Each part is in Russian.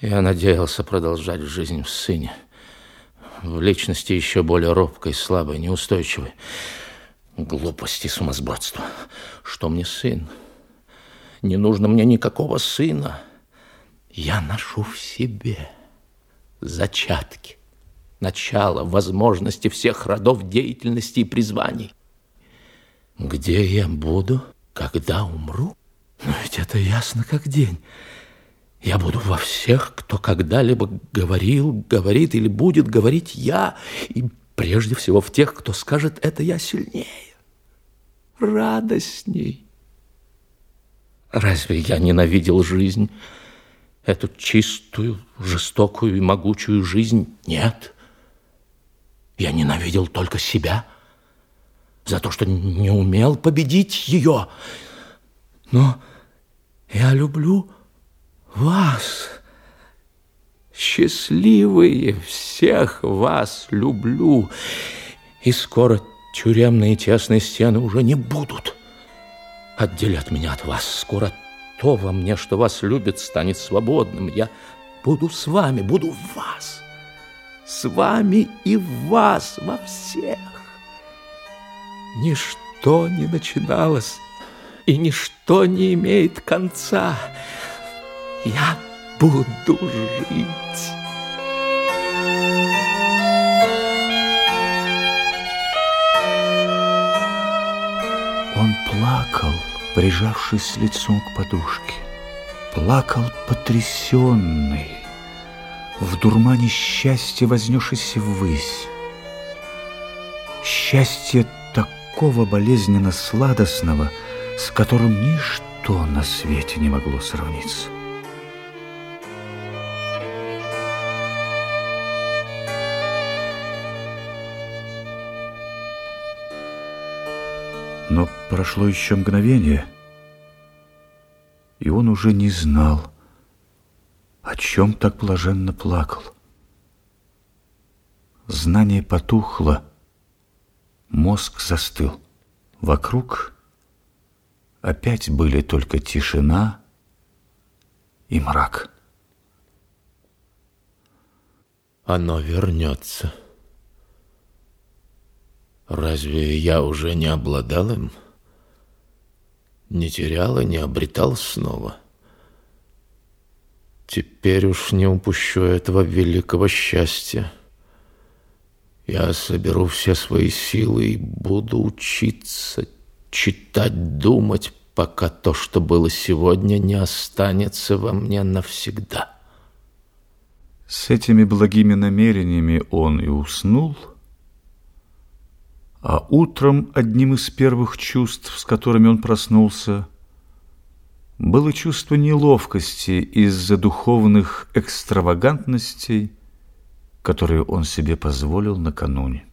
Я надеялся продолжать жизнь в сыне, в личности еще более робкой, слабой, неустойчивой. Глупость и сумасбродство. Что мне сын? Не нужно мне никакого сына. Я ношу в себе зачатки, начало, возможности всех родов деятельности и призваний. Где я буду, когда умру? Но ведь это ясно как день. Я буду во всех, кто когда-либо говорил, говорит или будет говорить я, и прежде всего в тех, кто скажет это я сильнее, радостней. Разве я ненавидел жизнь, эту чистую, жестокую и могучую жизнь? Нет. Я ненавидел только себя за то, что не умел победить ее. Но я люблю вас, счастливые, всех вас люблю. И скоро тюремные тесные стены уже не будут отделять меня от вас. Скоро то во мне, что вас любит, станет свободным. Я буду с вами, буду в вас, с вами и в вас, во всех. Ничто не начиналось, и ничто не имеет конца. Я буду жить. Он плакал, прижавшись лицом к подушке. Плакал потрясенный, в дурмане счастья, вознесшийся ввысь. Счастье такого болезненно сладостного, с которым ничто на свете не могло сравниться. Но прошло еще мгновение, и он уже не знал, о чем так блаженно плакал. Знание потухло, мозг застыл. Вокруг опять были только тишина и мрак. Оно вернется. Разве я уже не обладал им? Не терял и не обретал снова? Теперь уж не упущу этого великого счастья. Я соберу все свои силы и буду учиться, читать, думать, пока то, что было сегодня, не останется во мне навсегда. С этими благими намерениями он и уснул, а утром одним из первых чувств, с которыми он проснулся, было чувство неловкости из-за духовных экстравагантностей, которые он себе позволил накануне.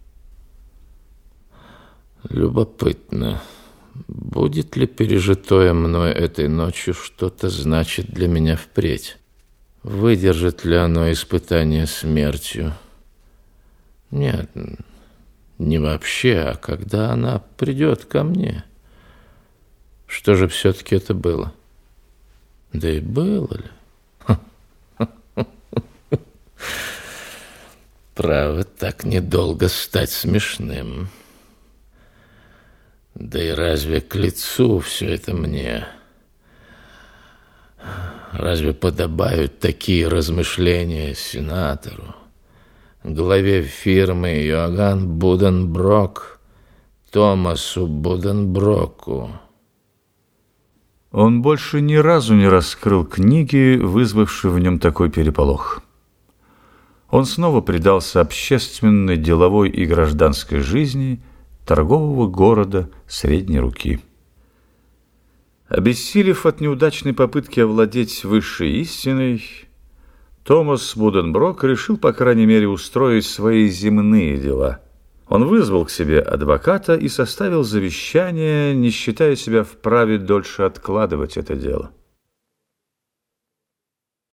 Любопытно, будет ли пережитое мной этой ночью что-то значит для меня впредь? Выдержит ли оно испытание смертью? Нет, не вообще, а когда она придет ко мне. Что же все-таки это было? Да и было ли? Право, так недолго стать смешным. Да и разве к лицу все это мне? Разве подобают такие размышления сенатору, главе фирмы Йоганн Буденброк, Томасу Буденброку? Он больше ни разу не раскрыл книги, вызвавшей в нем такой переполох. Он снова предался общественной, деловой и гражданской жизни торгового города средней руки. Обессилев от неудачной попытки овладеть высшей истиной, Томас Буденброк решил, по крайней мере, устроить свои земные дела. Он вызвал к себе адвоката и составил завещание, не считая себя вправе дольше откладывать это дело.